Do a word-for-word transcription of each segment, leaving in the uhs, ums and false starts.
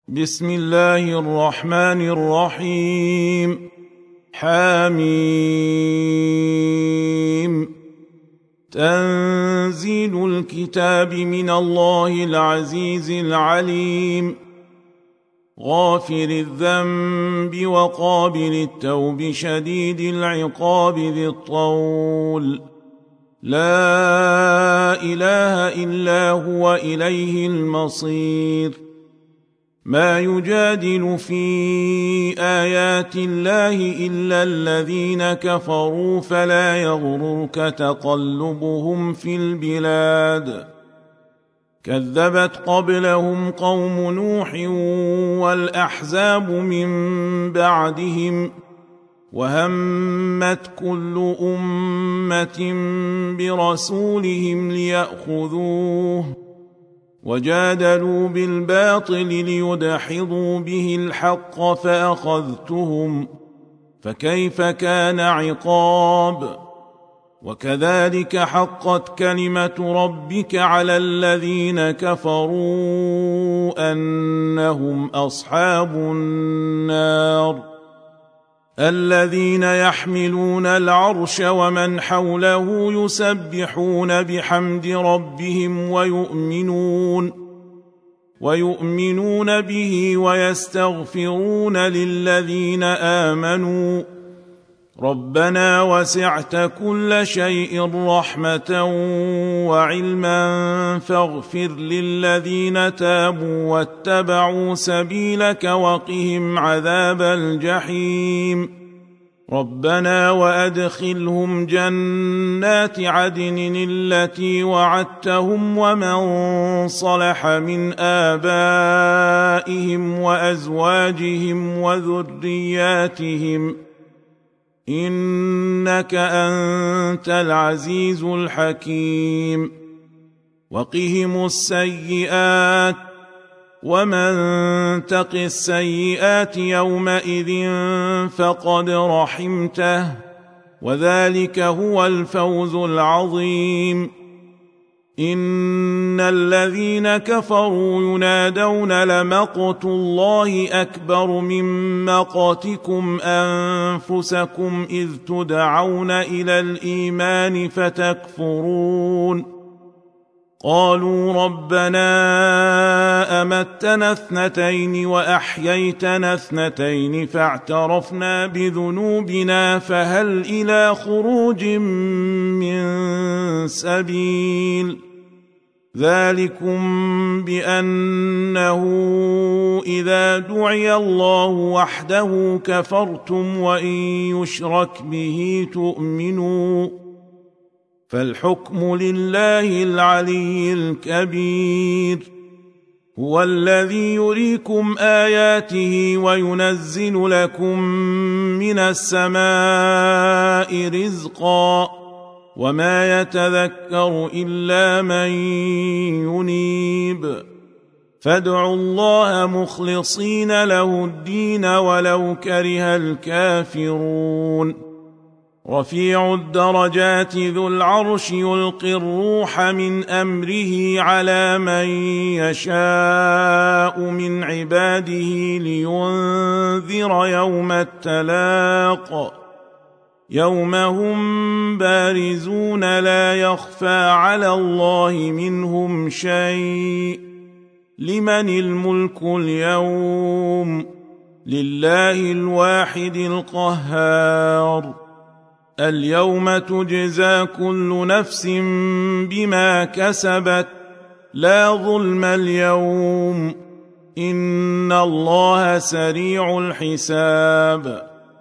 بسم الله الرحمن الرحيم. حميم. تنزيل الكتاب من الله العزيز العليم، غافر الذنب وقابل التوب شديد العقاب ذي الطول، لا إله إلا هو إليه المصير. ما يجادل في آيات الله إلا الذين كفروا فلا يغررك تقلبهم في البلاد. كذبت قبلهم قوم نوح والأحزاب من بعدهم، وهمت كل أمة برسولهم ليأخذوه، وجادلوا بالباطل ليدحضوا به الحق فأخذتهم، فكيف كان عقاب. وكذلك حقت كلمة ربك على الذين كفروا أنهم أصحاب النار. الذين يحملون العرش ومن حوله يسبحون بحمد ربهم ويؤمنون ويؤمنون به ويستغفرون للذين آمنوا ربنا وسعت كل شيء رحمة وعلما فاغفر للذين تابوا واتبعوا سبيلك وقهم عذاب الجحيم. ربنا وأدخلهم جنات عدن التي وعدتهم ومن صلح من آبائهم وأزواجهم وذرياتهم إنك أنت العزيز الحكيم. وقهم السيئات ومن تق السيئات يومئذ فقد رحمته، وذلك هو الفوز العظيم. إن الذين كفروا ينادون لمقت الله أكبر من مقتكم أنفسكم إذ تدعون إلى الإيمان فتكفرون. قالوا ربنا أمتنا اثنتين وأحييتنا اثنتين فاعترفنا بذنوبنا فهل إلى خروج من سبيل. ذلكم بأنه إذا دعي الله وحده كفرتم وإن يشرك به تؤمنوا، فالحكم لله العلي الكبير. هو الذي يريكم آياته وينزل لكم من السماء رزقا، وما يتذكر إلا من ينيب. فادعوا الله مخلصين له الدين ولو كره الكافرون. رفيع الدرجات ذو العرش يلقي الروح من أمره على من يشاء من عباده لينذر يوم التلاق، يوم هم بارزون لا يخفى على الله منهم شيء. لمن الملك اليوم؟ لله الواحد القهار. اليوم تجزى كل نفس بما كسبت، لا ظلم اليوم، إن الله سريع الحساب.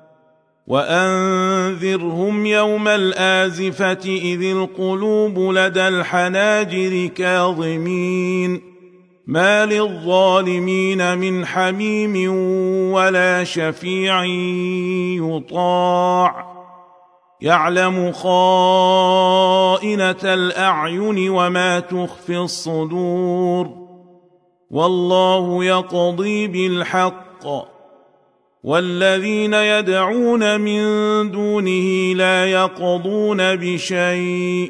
وأنذرهم يوم الآزفة إذ القلوب لدى الحناجر كاظمين، ما للظالمين من حميم ولا شفيع يطاع. يعلم خائنة الأعين وما تخفي الصدور، والله يقضي بالحق، والذين يدعون من دونه لا يقضون بشيء،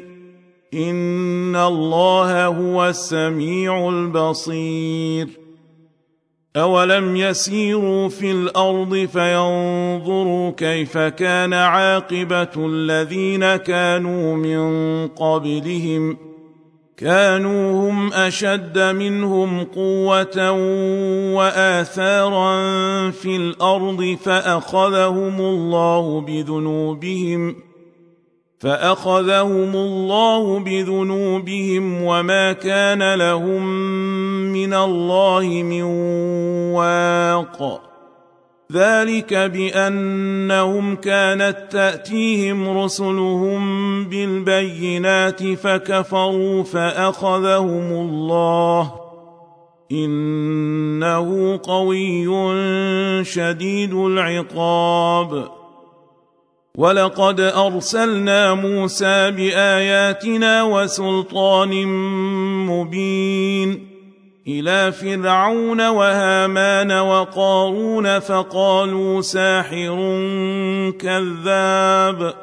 إن الله هو السميع البصير. أولم يسيروا في الأرض فينظروا كيف كان عاقبة الذين كانوا من قبلهم كانوا هم أشد منهم قوة وآثارا في الأرض فأخذهم الله بذنوبهم فأخذهم الله بذنوبهم وما كان لهم من الله من واق ذلك بأنهم كانت تأتيهم رسلهم بالبينات فكفروا فأخذهم الله إنه قوي شديد العقاب. ولقد أرسلنا موسى بآياتنا وسلطان مبين إلى فرعون وهامان وقارون فقالوا ساحر كذاب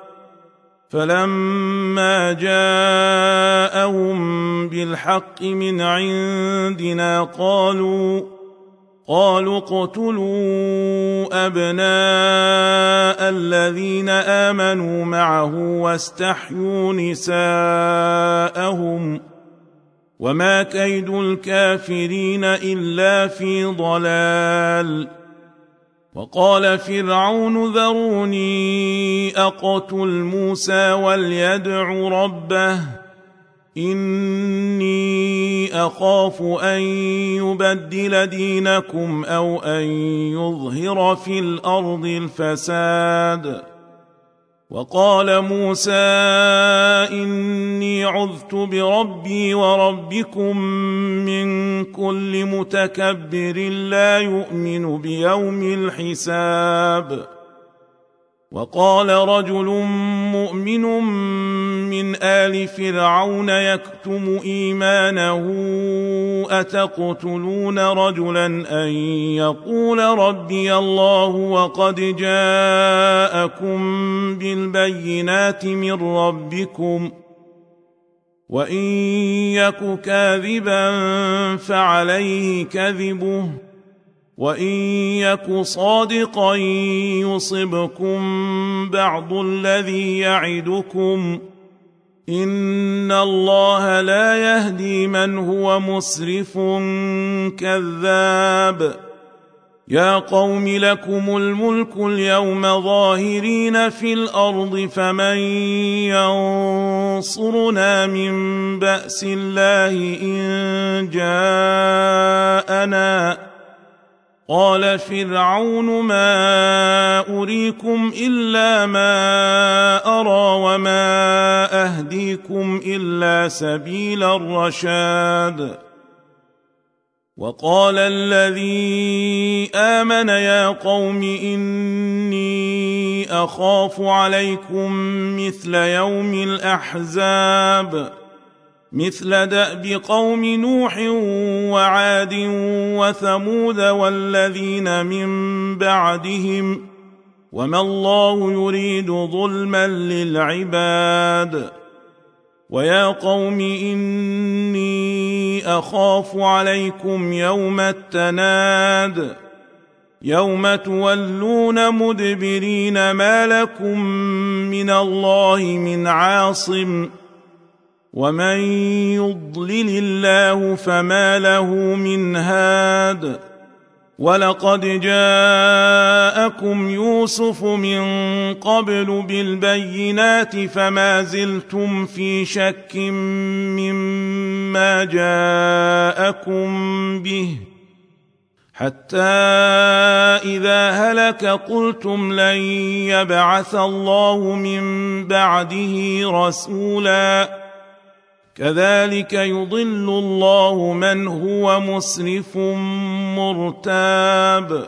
فلما جاءهم بالحق من عندنا قالوا قالوا اقتلوا أبناء الذين آمنوا معه واستحيوا نساءهم وما كيد الكافرين إلا في ضلال. وقال فرعون ذروني أقتل موسى وليدع ربه إني أخاف أن يبدل دينكم أو أن يظهر في الأرض الفساد. وقال موسى إني عذت بربي وربكم من كل متكبر لا يؤمن بيوم الحساب. وقال رجل مؤمن من آل فرعون يكتم إيمانه أتقتلون رجلا أن يقول ربي الله وقد جاءكم بالبينات من ربكم وإن يك كاذبا فعليه كذبه وإن يك صادقا يصبكم بعض الذي يعدكم إن الله لا يهدي من هو مسرف كذاب. يا قوم لكم الملك اليوم ظاهرين في الأرض فمن ينصرنا من بأس الله إن جاءنا. قال فرعون ما أريكم إلا ما أرى وما أهديكم إلا سبيل الرشاد. وقال الذي آمن يا قوم إني أخاف عليكم مثل يوم الأحزاب مثل دأب قوم نوح وعاد وثمود والذين من بعدهم وما الله يريد ظلما للعباد. ويا قوم إني أخاف عليكم يوم التناد يوم تولون مدبرين ما لكم من الله من عاصم ومن يضلل الله فما له من هاد. ولقد جاءكم يوسف من قبل بالبينات فما زلتم في شك مما جاءكم به حتى إذا هلك قلتم لن يبعث الله من بعده رسولا كذلك يضل الله من هو مسرف مرتاب.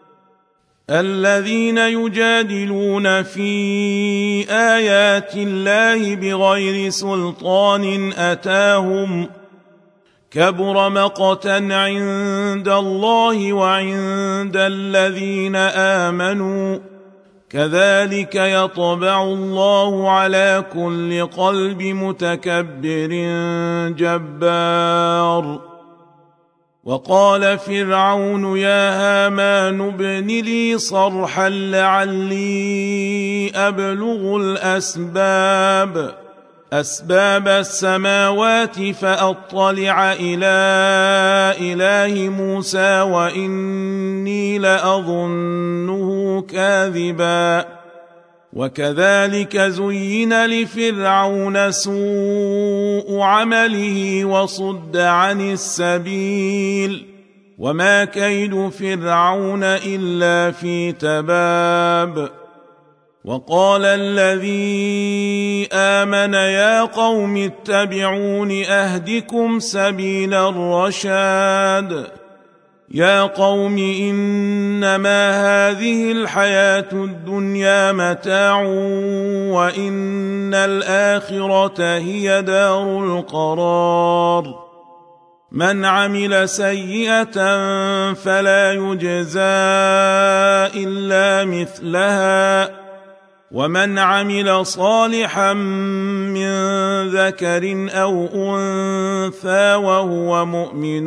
الذين يجادلون في آيات الله بغير سلطان أتاهم كبر مقتا عند الله وعند الذين آمنوا كذلك يطبع الله على كل قلب متكبر جبار. وقال فرعون يا هامان ابن لي صرحا لعلي أبلغ الأسباب أسباب السماوات فأطلع إلى إله موسى وإني لأظنه كاذبا وكذلك زين لفرعون سوء عمله وصد عن السبيل وما كيد فرعون إلا في تباب وقال الذي آمن يا قوم اتبعون أهدكم سبيل الرشاد يا قوم إنما هذه الحياة الدنيا متاع وإن الآخرة هي دار القرار من عمل سيئة فلا يجزى إلا مثلها ومن عمل صالحا من ذكر أو أنثى وهو مؤمن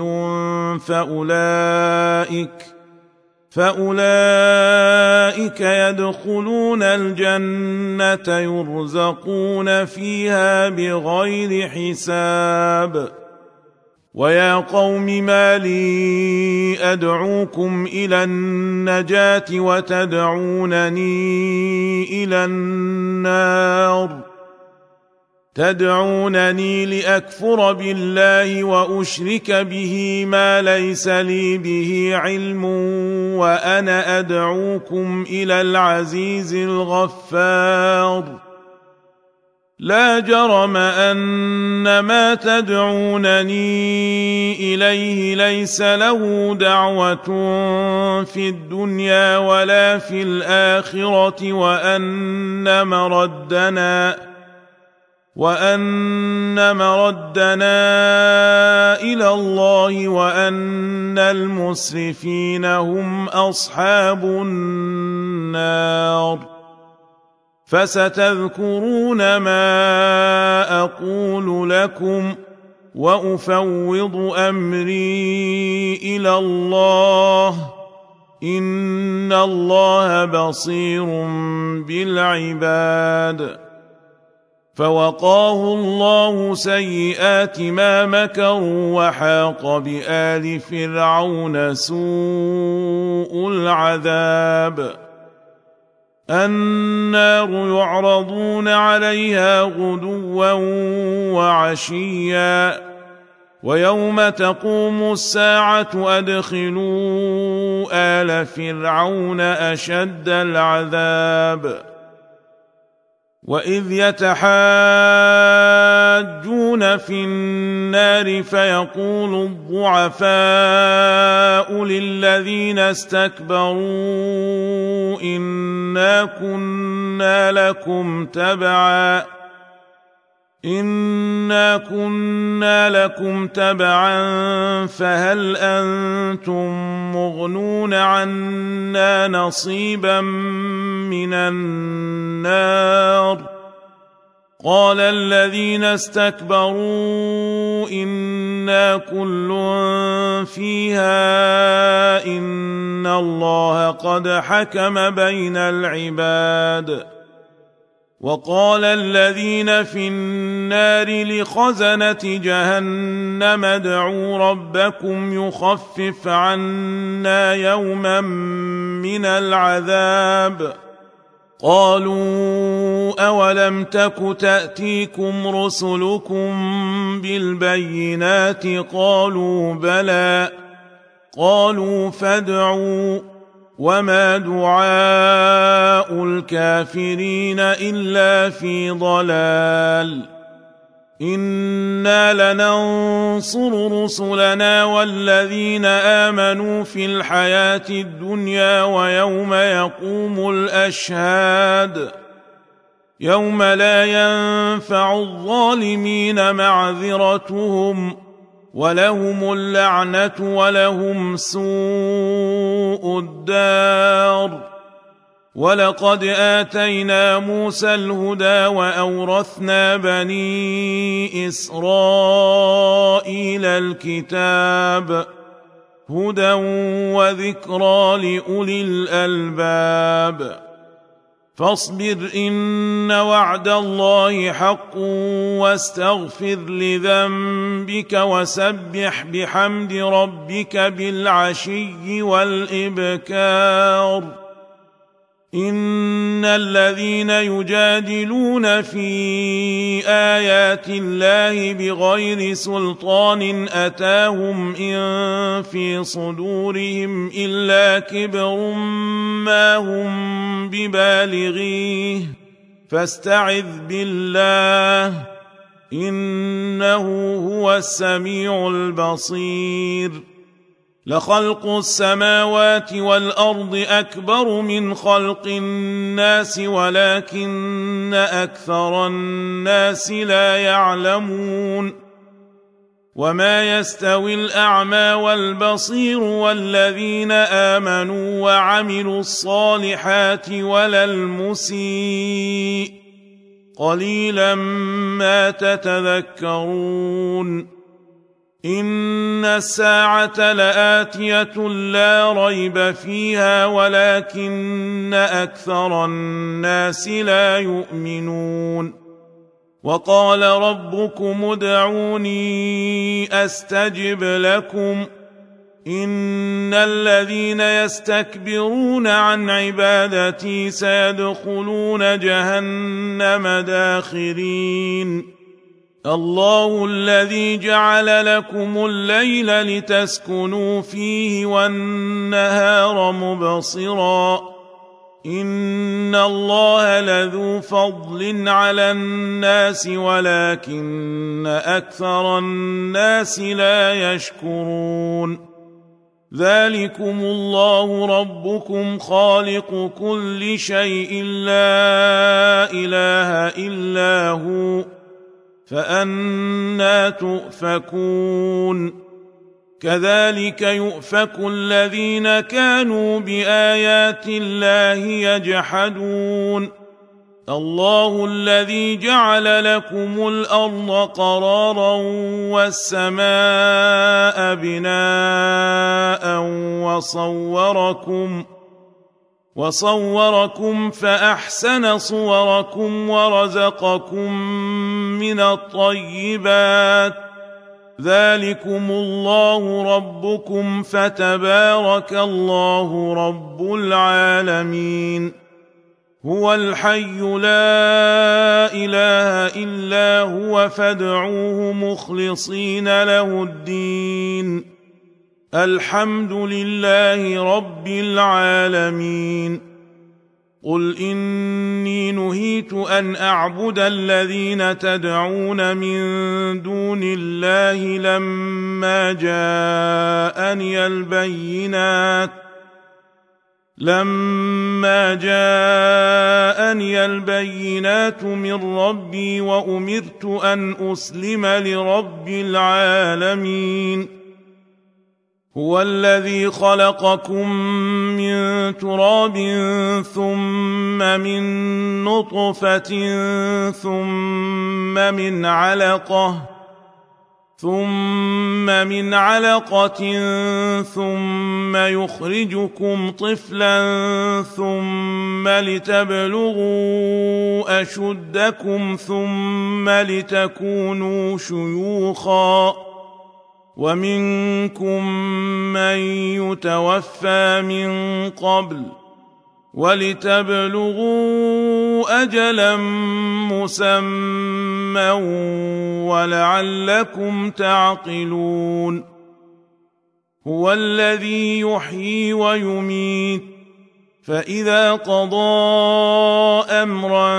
فأولئك فأولئك يدخلون الجنة يرزقون فيها بغير حساب ويا قوم ما لي أدعوكم إلى النجاة وتدعونني إلى النار تدعونني لأكفر بالله وأشرك به ما ليس لي به علم وأنا أدعوكم إلى العزيز الغفار لا جرم أن ما تدعونني إليه ليس له دعوة في الدنيا ولا في الآخرة وأن مردنا وأن مردنا إلى الله وأن المسرفين هم أصحاب النار فستذكرون ما أقول لكم وأفوض أمري إلى الله إن الله بصير بالعباد فوقاه الله سيئات ما مكروا وحاق بآل فرعون سوء العذاب النار يعرضون عليها غدوا وعشيا ويوم تقوم الساعة أدخلوا آل فرعون أشد العذاب وإذ يتحاجون في النار فيقول الضعفاء للذين استكبروا إنا كنا لكم تبعا إنا كنا لكم تبعا فهل أنتم مغنون عنا نصيبا من النار قال الذين استكبروا إنا كل فيها إن الله قد حكم بين العباد وقال الذين في النار لخزنة جهنم ادعوا ربكم يخفف عنا يوما من العذاب قالوا أولم تك تأتيكم رسلكم بالبينات قالوا بلى قالوا فادعوا وما دعاء الكافرين إلا في ضلال إنا لننصر رسلنا والذين آمنوا في الحياة الدنيا ويوم يقوم الأشهاد يوم لا ينفع الظالمين معذرتهم ولهم اللعنة ولهم سوء الدار ولقد آتينا موسى الهدى وأورثنا بني إسرائيل الكتاب هدى وذكرى لأولي الألباب. فاصبر إن وعد الله حق واستغفر لذنبك وسبح بحمد ربك بالعشي والإبكار. إن الذين يجادلون في آيات الله بغير سلطان أتاهم إن في صدورهم إلا كبر ما هم ببالغيه فاستعذ بالله إنه هو السميع البصير. لخلق السماوات والأرض أكبر من خلق الناس ولكن أكثر الناس لا يعلمون. وما يستوي الأعمى والبصير والذين آمنوا وعملوا الصالحات ولا المسيء قليلا ما تتذكرون. إن الساعة لآتية لا ريب فيها ولكن أكثر الناس لا يؤمنون. وقال ربكم ادعوني أستجب لكم إن الذين يستكبرون عن عبادتي سيدخلون جهنم داخرين. الله الذي جعل لكم الليل لتسكنوا فيه والنهار مبصرا إن الله لذو فضل على الناس ولكن أكثر الناس لا يشكرون. ذلكم الله ربكم خالق كل شيء لا إله إلا هو فأنى تؤفكون. كذلك يؤفك الذين كانوا بآيات الله يجحدون. الله الذي جعل لكم الأرض قرارا والسماء بناء وصوركم وصوركم فأحسن صوركم ورزقكم من الطيبات. ذلكم الله ربكم فتبارك الله رب العالمين. هو الحي لا إله إلا هو فادعوه مخلصين له الدين. الحمد لله رب العالمين. قل إني نهيت أن أعبد الذين تدعون من دون الله لما جاءني البينات لما جاءني البينات من ربي وأمرت أن أسلم لرب العالمين. هو الذي خلقكم من تراب ثم من نطفة ثم من علقة ثم من علقة ثم يخرجكم طفلا ثم لتبلغوا أشدكم ثم لتكونوا شيوخا ومنكم من يتوفى من قبل ولتبلغوا أجلا مسمى ولعلكم تعقلون. هو الذي يحيي ويميت فإذا قضى أمرا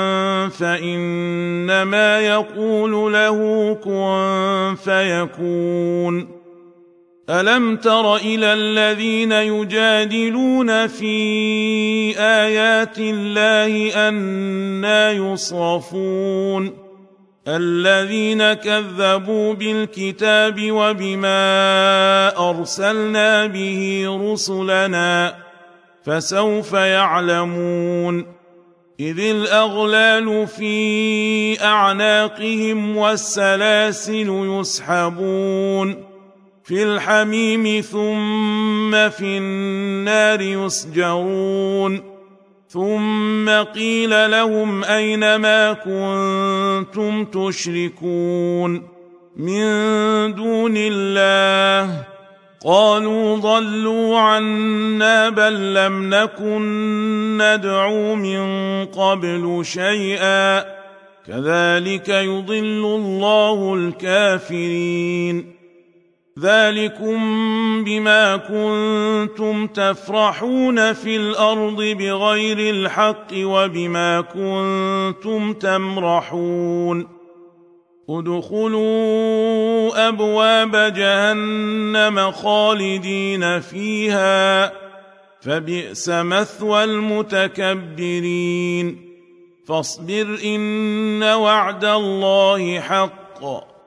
فإنما يقول له كن فيكون. ألم تر إلى الذين يجادلون في آيات الله أنى يصرفون الذين كذبوا بالكتاب وبما أرسلنا به رسلنا فسوف يعلمون. إذ الأغلال في أعناقهم والسلاسل يسحبون في الحميم ثم في النار يسجرون ثم قيل لهم أين ما كنتم تشركون من دون الله قالوا ضلوا عنا بل لم نكن ندعو من قبل شيئا كذلك يضل الله الكافرين ذلكم بما كنتم تفرحون في الأرض بغير الحق وبما كنتم تمرحون ادخلوا أبواب جهنم خالدين فيها فبئس مثوى المتكبرين فاصبر إن وعد الله حق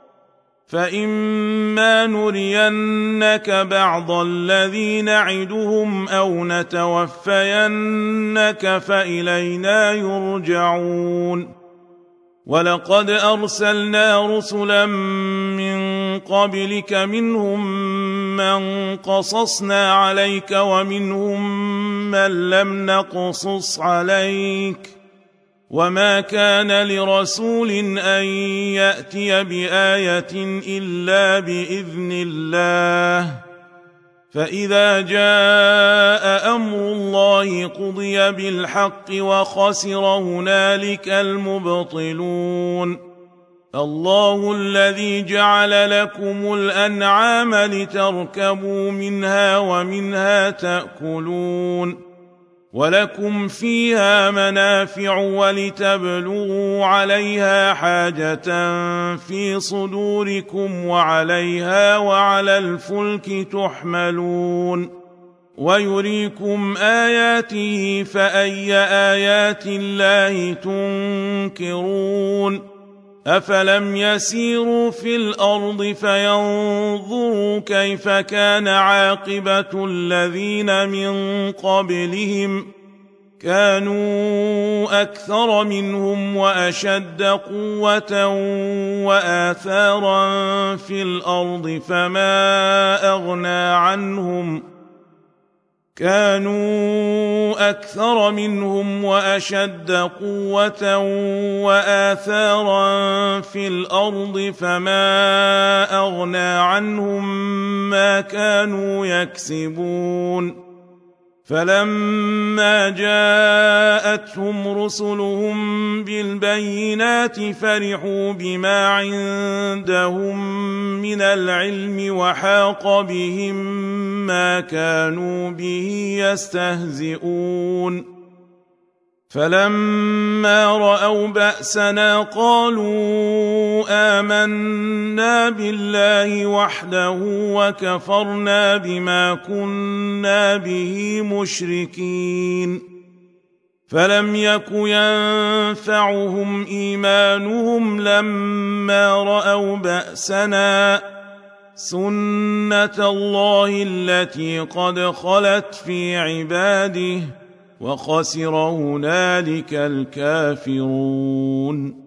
فإما نرينك بعض الذي نعدهم أو نتوفينك فإلينا يرجعون ولقد أرسلنا رسلا من قبلك منهم من قصصنا عليك ومنهم من لم نقصص عليك وما كان لرسول أن يأتي بآية إلا بإذن الله فإذا جاء أمر الله قضي بالحق وخسر هنالك المبطلون الله الذي جعل لكم الأنعام لتركبوا منها ومنها تأكلون ولكم فيها منافع ولتبلغوا عليها حاجة في صدوركم وعليها وعلى الفلك تحملون ويريكم آياته فأي آيات الله تنكرون أفلم يسيروا في الأرض فينظروا كيف كان عاقبة الذين من قبلهم كانوا أكثر منهم وأشد قوة وآثارا في الأرض فما أغنى عنهم كانوا أكثر منهم وأشد قوة وآثارا في الأرض فما أغنى عنهم ما كانوا يكسبون فلما جاءتهم رسلهم بالبينات فرحوا بما عندهم من العلم وحاق بهم ما كانوا به يستهزئون فلما رأوا بأسنا قالوا آمنا بالله وحده وكفرنا بما كنا به مشركين فلم يك ينفعهم إيمانهم لما رأوا بأسنا سنة الله التي قد خلت في عباده وخسر هنالك الكافرون